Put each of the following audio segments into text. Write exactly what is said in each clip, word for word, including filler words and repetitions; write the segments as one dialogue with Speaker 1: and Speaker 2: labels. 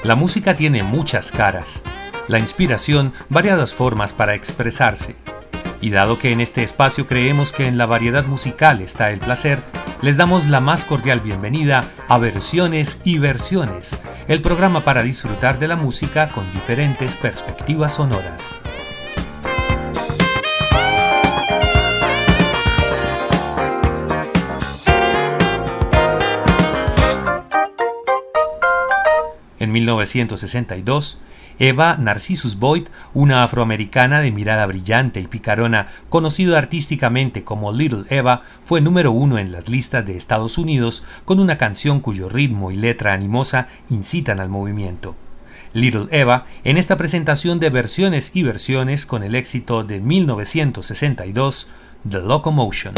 Speaker 1: La música tiene muchas caras, la inspiración variadas formas para expresarse. Y dado que en este espacio creemos que en la variedad musical está el placer, les damos la más cordial bienvenida a Versiones y Versiones, el programa para disfrutar de la música con diferentes perspectivas sonoras. En mil novecientos sesenta y dos, Eva Narcissus Boyd, una afroamericana de mirada brillante y picarona, conocida artísticamente como Little Eva, fue número uno en las listas de Estados Unidos con una canción cuyo ritmo y letra animosa incitan al movimiento. Little Eva, en esta presentación de Versiones y Versiones con el éxito de mil novecientos sesenta y dos, The Locomotion.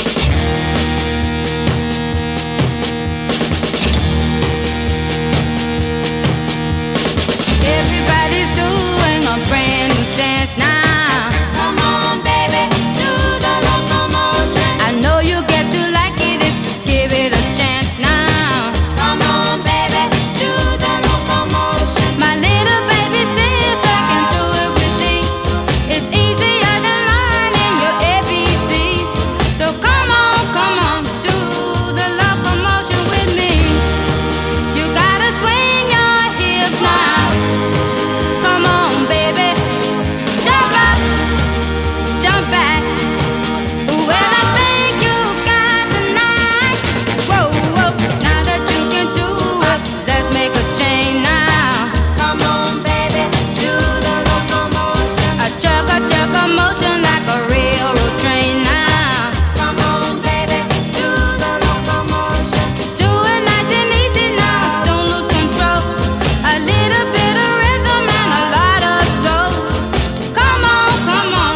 Speaker 2: Dance now. Come on, baby, do the locomotion. I know you get to like it if you give it a chance now. Come on, baby, do the locomotion. My little baby sister can do it with me. It's easier than learning your A B C. So come on, come on, do the locomotion with me. You gotta swing your hips now. Come on, baby. Jump back. Well, I think you got the knack. Whoa, whoa. Now that you can do it, let's make a change now. Come on, baby, do the locomotion. A chug a chug a motion like a railroad train now. Come on, baby, do the locomotion. Do it nice and easy now. Don't lose control. A little bit of rhythm and a lot of soul. Come on, come on.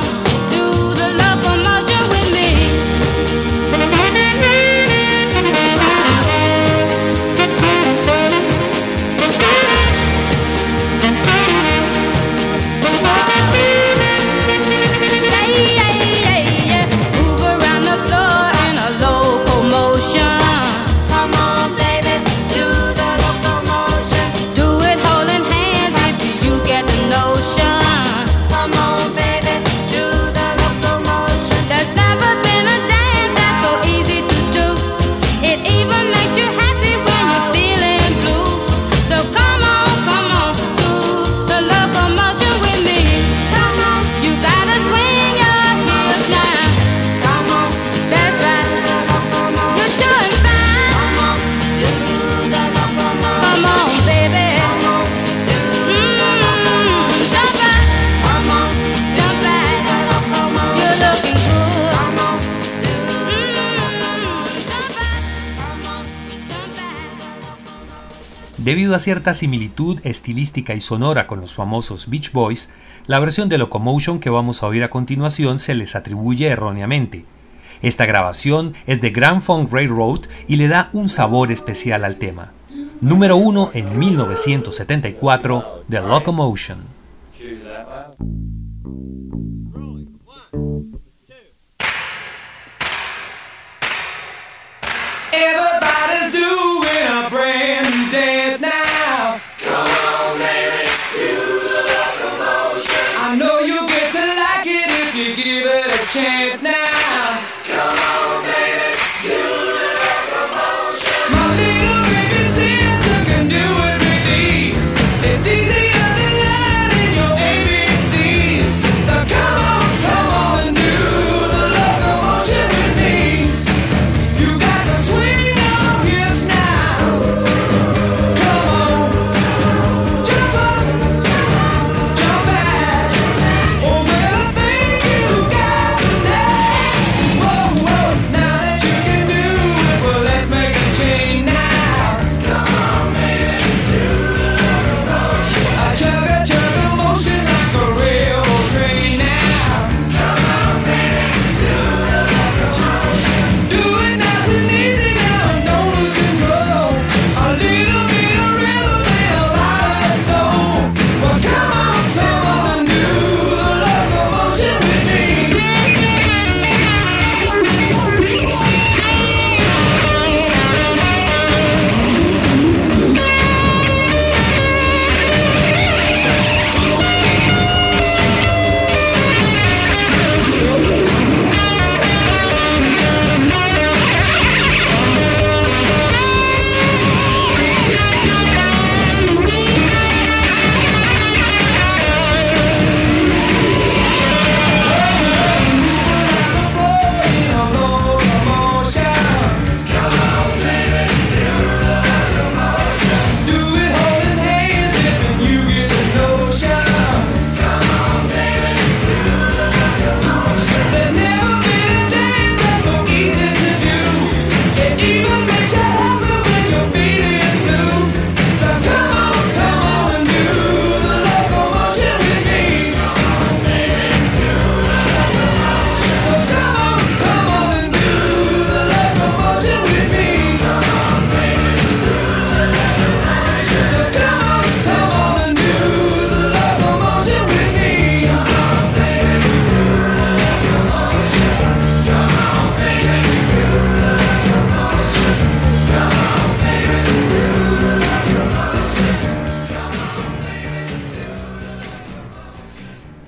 Speaker 1: Debido a cierta similitud estilística y sonora con los famosos Beach Boys, la versión de Locomotion que vamos a oír a continuación se les atribuye erróneamente. Esta grabación es de Grand Funk Railroad y le da un sabor especial al tema. Número uno en mil novecientos setenta y cuatro, The Locomotion.
Speaker 3: Everybody's doing a brand new dance now. Come on, baby, do the locomotion. I know you get to like it if you give it a chance now. Come on, baby, do the locomotion. My little baby sister can do it with ease. It's easier than learning your A B Cs. So come on, come on and do the locomotion with me. You got to swing.
Speaker 2: Jump back. Oh, well, I think you got the knack.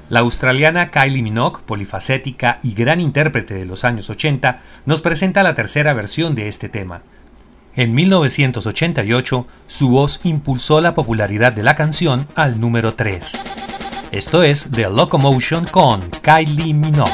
Speaker 1: La australiana Kylie Minogue, polifacética y gran intérprete de los años ochenta, nos presenta la tercera versión de este tema. En mil novecientos ochenta y ocho, su voz impulsó la popularidad de la canción al número tres. Esto es The Locomotion con Kylie Minogue.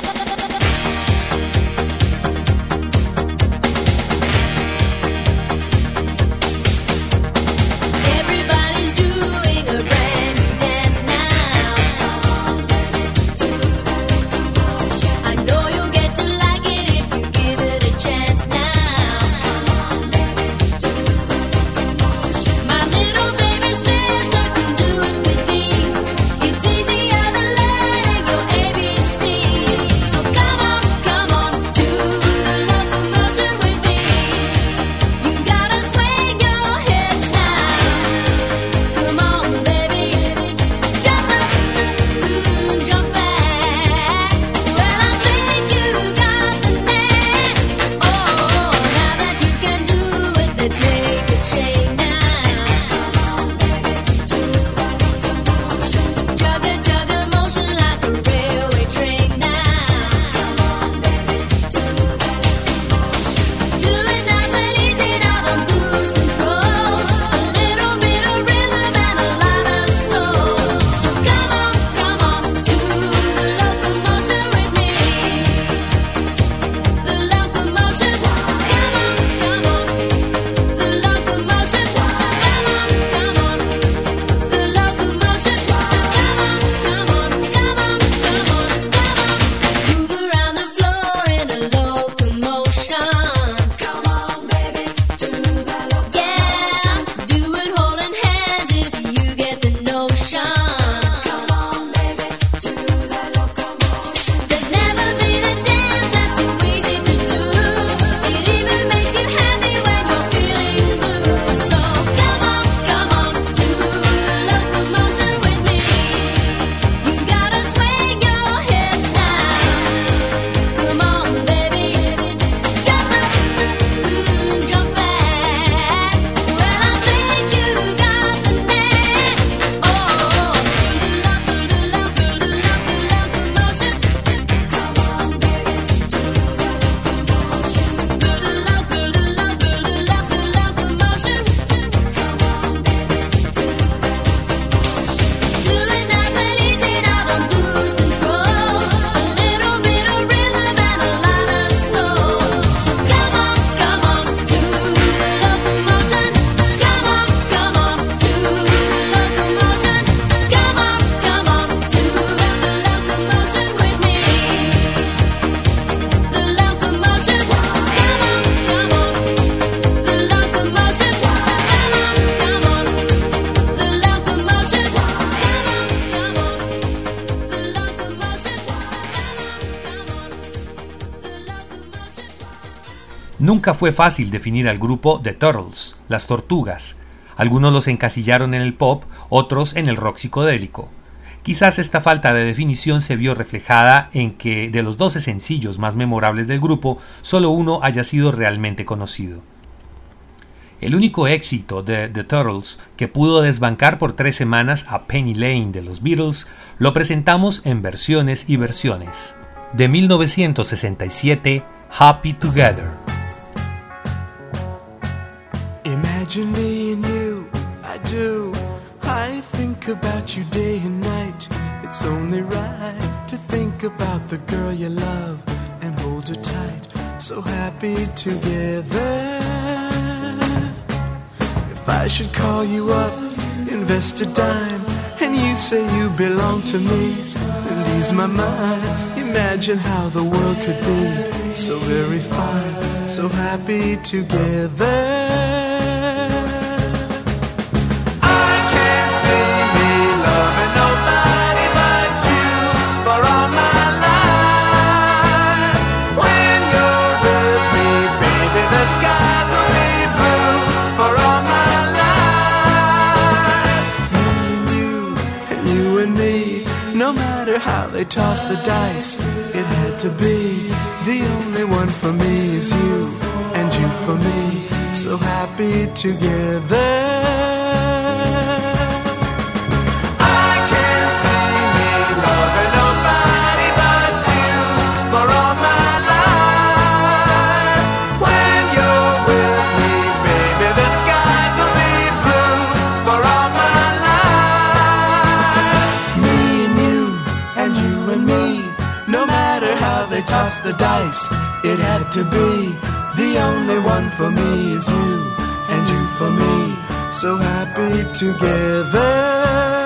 Speaker 1: Nunca fue fácil definir al grupo The Turtles, las Tortugas. Algunos los encasillaron en el pop, otros en el rock psicodélico. Quizás esta falta de definición se vio reflejada en que de los doce sencillos más memorables del grupo, solo uno haya sido realmente conocido. El único éxito de The Turtles que pudo desbancar por tres semanas a Penny Lane de los Beatles lo presentamos en versiones y versiones. De mil novecientos sesenta y siete, Happy Together.
Speaker 4: Imagine me and you, I do. I think about you day and night. It's only right to think about the girl you love and hold her tight. So happy together. If I should call you up, invest a dime, and you say you belong to me and ease my mind. Imagine how the world could be so very fine, so happy together. How they toss the dice, it had to be. The only one for me is you, and you for me, so happy together. I can't see me loving nobody tossed the dice, it had to be. The only one for me is you, and you for me, so happy together.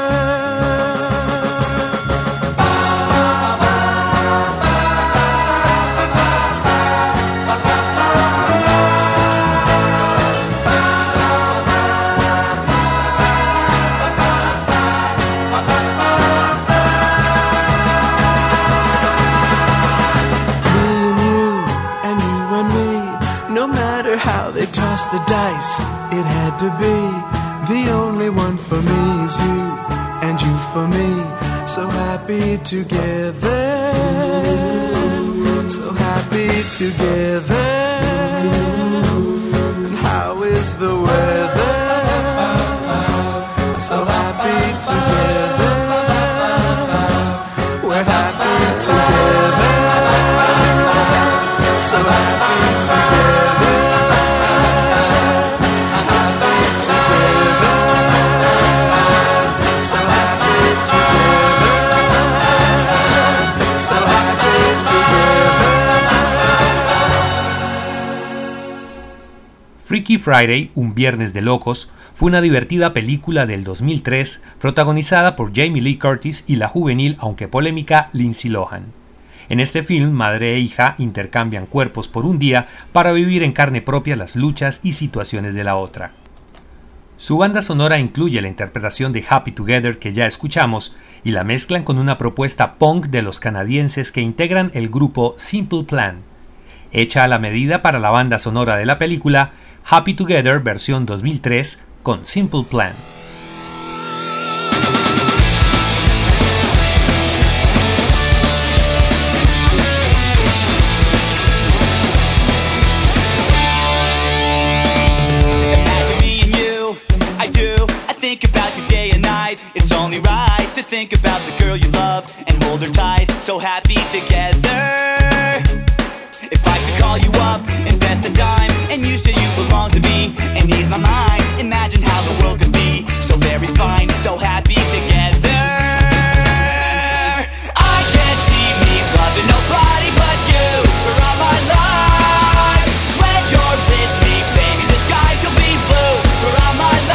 Speaker 4: The dice, it had to be. The only one for me is you, and you for me, so happy together, so happy together. And how is the weather? So happy together, we're happy together, so happy together.
Speaker 1: Freaky Friday, un viernes de locos, fue una divertida película del dos mil tres protagonizada por Jamie Lee Curtis y la juvenil, aunque polémica, Lindsay Lohan. En este film, madre e hija intercambian cuerpos por un día para vivir en carne propia las luchas y situaciones de la otra. Su banda sonora incluye la interpretación de Happy Together que ya escuchamos y la mezclan con una propuesta punk de los canadienses que integran el grupo Simple Plan. Hecha a la medida para la banda sonora de la película, Happy Together versión dos mil tres con Simple Plan.
Speaker 5: Think about you day and night. It's only right to think about the girl you love and hold her tight. So happy together. If I should call you up, invest a dime, and you say you belong to me and ease my mind, imagine how the world could be so very fine. So happy together. I can't see me loving nobody but you for all my life. When you're with me, baby, the skies will be blue for all my life.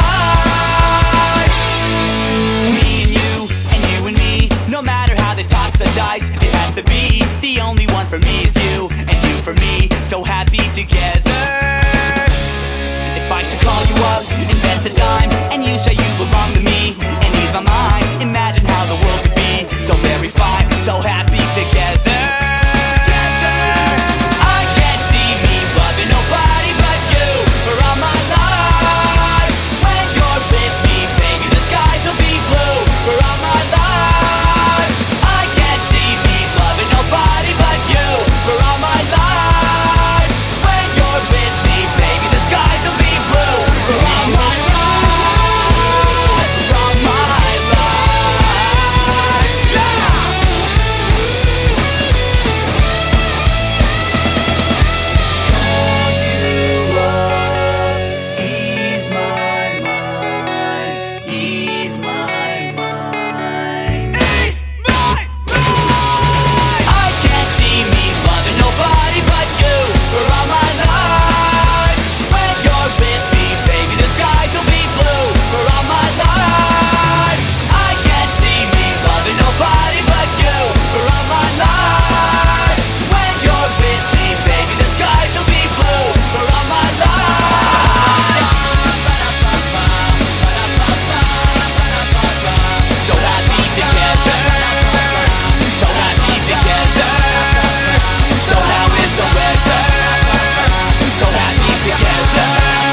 Speaker 5: No matter how they toss the dice, it has to be. The only one for me is you, and you for me, so happy together. If I should call you up, invest a dime, and you say you belong to me, and ease my mind, imagine how the world could be so very fine, so happy together. I can't see me loving nobody but you for all my life. When you're with me, baby, the skies will be blue for all my life. Nobody but you for all my life. When you're with me, baby, the skies will be blue for all my life, for all my life, yeah. Call you up, ease my mind, ease my mind, ease my mind. Nobody but you for all my life. When you're with me, baby, the skies will be blue for all my life. I can't see me loving nobody but you for all my life. When you're with me, baby, the skies will be blue for all my life. So happy together, so happy together. So how is the weather? So happy together.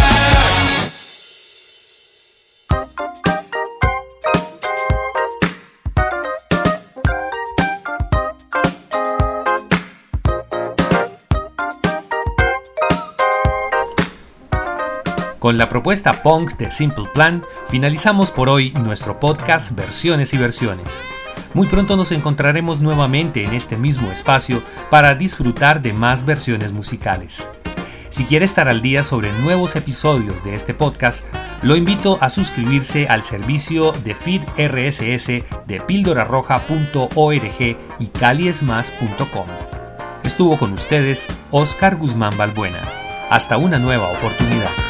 Speaker 1: Con la propuesta punk de Simple Plan, finalizamos por hoy nuestro podcast Versiones y Versiones. Muy pronto nos encontraremos nuevamente en este mismo espacio para disfrutar de más versiones musicales. Si quiere estar al día sobre nuevos episodios de este podcast, lo invito a suscribirse al servicio de feed R S S de píldora roja punto org y caliesmas punto com. estuvo con ustedes Oscar Guzmán Balbuena. Hasta una nueva oportunidad.